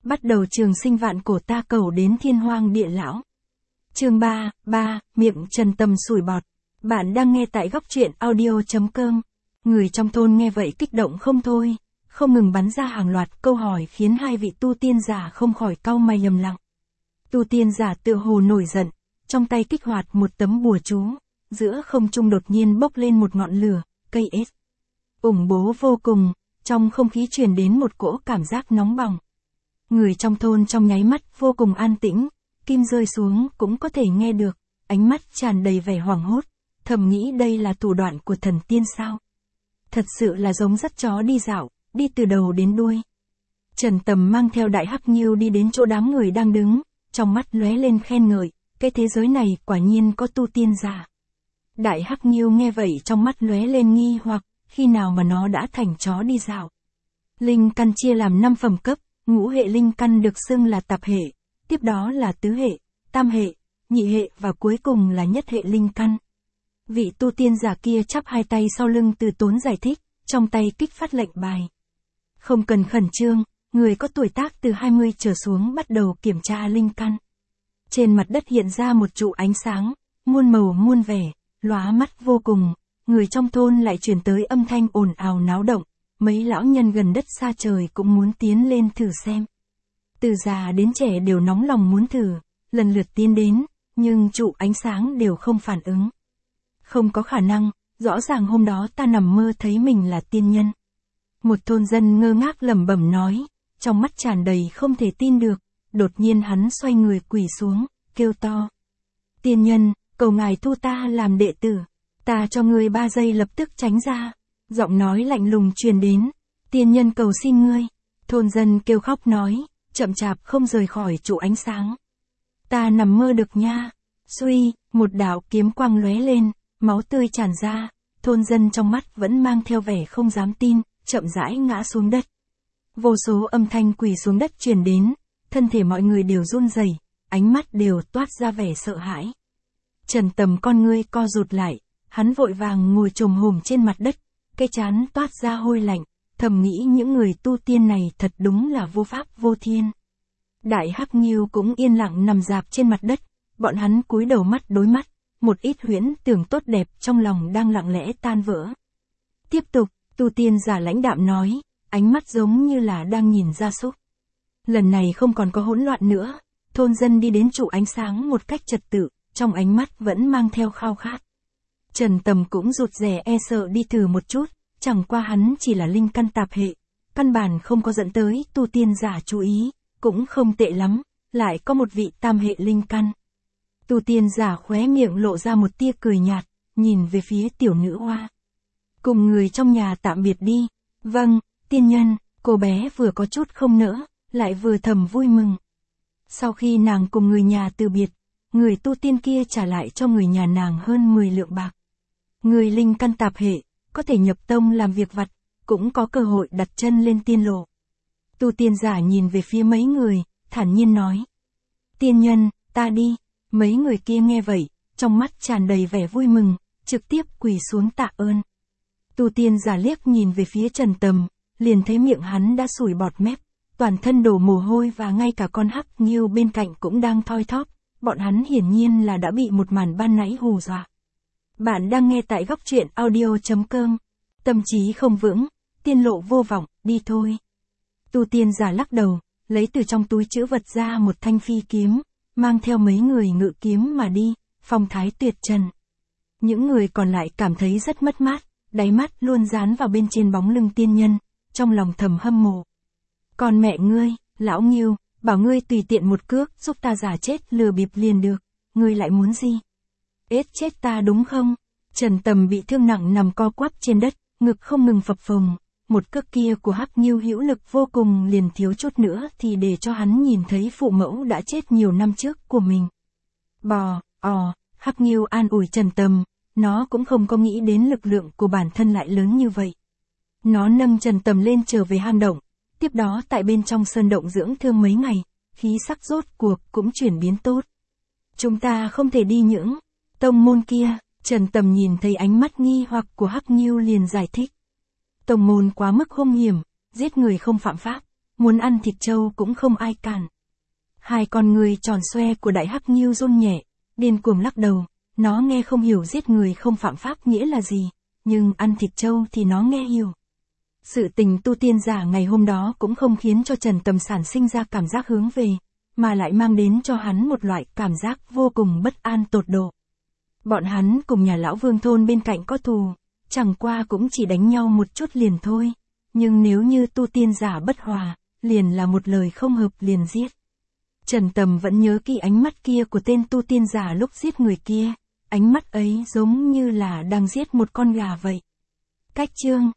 Bắt đầu trường sinh vạn cổ ta cầu đến thiên hoang địa lão. Chương 3, miệng Trần Tầm sủi bọt. Bạn đang nghe tại góc truyện audio.com. Người trong thôn nghe vậy kích động không thôi, không ngừng bắn ra hàng loạt câu hỏi khiến hai vị tu tiên giả không khỏi cau mày lầm lặng. Tu tiên giả tựa hồ nổi giận, trong tay kích hoạt một tấm bùa chú, giữa không trung đột nhiên bốc lên một ngọn lửa, cây ếch. Ủng bố vô cùng, trong không khí truyền đến một cỗ cảm giác nóng bỏng. Người trong thôn trong nháy mắt vô cùng an tĩnh, kim rơi xuống cũng có thể nghe được, ánh mắt tràn đầy vẻ hoảng hốt, thầm nghĩ đây là thủ đoạn của thần tiên sao. Thật sự là giống dắt chó đi dạo, đi từ đầu đến đuôi. Trần Tầm mang theo Đại Hắc Nghiêu đi đến chỗ đám người đang đứng, trong mắt lóe lên khen ngợi, cái thế giới này quả nhiên có tu tiên giả. Đại Hắc Nghiêu nghe vậy trong mắt lóe lên nghi hoặc, khi nào mà nó đã thành chó đi dạo. Linh căn chia làm 5 phẩm cấp, ngũ hệ linh căn được xưng là tạp hệ, tiếp đó là tứ hệ, tam hệ, nhị hệ và cuối cùng là nhất hệ linh căn. Vị tu tiên giả kia chắp hai tay sau lưng từ tốn giải thích, trong tay kích phát lệnh bài. Không cần khẩn trương, người có tuổi tác từ 20 trở xuống bắt đầu kiểm tra linh căn. Trên mặt đất hiện ra một trụ ánh sáng, muôn màu muôn vẻ, lóa mắt vô cùng, người trong thôn lại truyền tới âm thanh ồn ào náo động, mấy lão nhân gần đất xa trời cũng muốn tiến lên thử xem. Từ già đến trẻ đều nóng lòng muốn thử, lần lượt tiến đến, nhưng trụ ánh sáng đều không phản ứng. Không có khả năng, rõ ràng hôm đó ta nằm mơ thấy mình là tiên nhân. Một thôn dân ngơ ngác lẩm bẩm nói, trong mắt tràn đầy không thể tin được, đột nhiên hắn xoay người quỳ xuống, kêu to. Tiên nhân, cầu ngài thu ta làm đệ tử, ta cho ngươi 3 giây lập tức tránh ra. Giọng nói lạnh lùng truyền đến, tiên nhân cầu xin ngươi. Thôn dân kêu khóc nói, chậm chạp không rời khỏi trụ ánh sáng. Ta nằm mơ được nha. Suy, một đạo kiếm quang lóe lên, máu tươi tràn ra, thôn dân trong mắt vẫn mang theo vẻ không dám tin, chậm rãi ngã xuống đất. Vô số âm thanh quỳ xuống đất truyền đến, thân thể mọi người đều run rẩy, ánh mắt đều toát ra vẻ sợ hãi. Trần Tầm con ngươi co rụt lại, hắn vội vàng ngồi chồm hổm trên mặt đất, cái trán toát ra hôi lạnh, thầm nghĩ những người tu tiên này thật đúng là vô pháp vô thiên. Đại Hắc Nghiêu cũng yên lặng nằm rạp trên mặt đất, bọn hắn cúi đầu mắt đối mắt, một ít huyễn tưởng tốt đẹp trong lòng đang lặng lẽ tan vỡ. Tiếp tục, tu tiên giả lãnh đạm nói, ánh mắt giống như là đang nhìn gia súc. Lần này không còn có hỗn loạn nữa, thôn dân đi đến trụ ánh sáng một cách trật tự, trong ánh mắt vẫn mang theo khao khát. Trần Tầm cũng rụt rè e sợ đi thử một chút, chẳng qua hắn chỉ là linh căn tạp hệ, căn bản không có dẫn tới tu tiên giả chú ý, cũng không tệ lắm, lại có một vị tam hệ linh căn. Tu tiên giả khóe miệng lộ ra một tia cười nhạt, nhìn về phía tiểu nữ hoa. Cùng người trong nhà tạm biệt đi. Vâng, tiên nhân, cô bé vừa có chút không nỡ, lại vừa thầm vui mừng. Sau khi nàng cùng người nhà từ biệt, người tu tiên kia trả lại cho người nhà nàng hơn 10 lượng bạc. Người linh căn tạp hệ, có thể nhập tông làm việc vặt, cũng có cơ hội đặt chân lên tiên lộ. Tu tiên giả nhìn về phía mấy người, thản nhiên nói. Tiên nhân, ta đi. Mấy người kia nghe vậy, trong mắt tràn đầy vẻ vui mừng, trực tiếp quỳ xuống tạ ơn. Tu tiên giả liếc nhìn về phía Trần Tầm, liền thấy miệng hắn đã sủi bọt mép, toàn thân đổ mồ hôi và ngay cả con Hắc Nghiêu bên cạnh cũng đang thoi thóp, bọn hắn hiển nhiên là đã bị một màn ban nãy hù dọa. Bạn đang nghe tại góc truyện audio.com. Tâm trí không vững, tiên lộ vô vọng, đi thôi. Tu tiên giả lắc đầu, lấy từ trong túi trữ vật ra một thanh phi kiếm, mang theo mấy người ngự kiếm mà đi, phong thái tuyệt trần. Những người còn lại cảm thấy rất mất mát, đáy mắt luôn dán vào bên trên bóng lưng tiên nhân, trong lòng thầm hâm mộ. Còn mẹ ngươi, lão Nghiêu, bảo ngươi tùy tiện một cước giúp ta giả chết lừa bịp liền được, ngươi lại muốn gì? Ết chết ta đúng không? Trần Tầm bị thương nặng nằm co quắp trên đất, ngực không ngừng phập phồng, một cước kia của Hắc Nghiêu hữu lực vô cùng, liền thiếu chút nữa thì để cho hắn nhìn thấy phụ mẫu đã chết nhiều năm trước của mình. Hắc Nghiêu an ủi Trần Tầm, nó cũng không có nghĩ đến lực lượng của bản thân lại lớn như vậy. Nó nâng Trần Tầm lên trở về hang động, tiếp đó tại bên trong sơn động dưỡng thương mấy ngày, khí sắc rốt cuộc cũng chuyển biến tốt. Chúng ta không thể đi những tông môn kia. Trần Tầm nhìn thấy ánh mắt nghi hoặc của Hắc Nghiêu liền giải thích. Tông môn quá mức hung hiểm, giết người không phạm pháp, muốn ăn thịt trâu cũng không ai cản. Hai con người tròn xoe của đại hắc nghiêu run nhẹ, điên cuồng lắc đầu, nó nghe không hiểu giết người không phạm pháp nghĩa là gì, nhưng ăn thịt trâu thì nó nghe hiểu. Sự tình tu tiên giả ngày hôm đó cũng không khiến cho Trần Tầm sản sinh ra cảm giác hướng về, mà lại mang đến cho hắn một loại cảm giác vô cùng bất an tột độ. Bọn hắn cùng nhà lão Vương thôn bên cạnh có thù, chẳng qua cũng chỉ đánh nhau một chút liền thôi, nhưng nếu như tu tiên giả bất hòa, liền là một lời không hợp liền giết. Trần Tầm vẫn nhớ kỹ ánh mắt kia của tên tu tiên giả lúc giết người kia, ánh mắt ấy giống như là đang giết một con gà vậy. Cách chương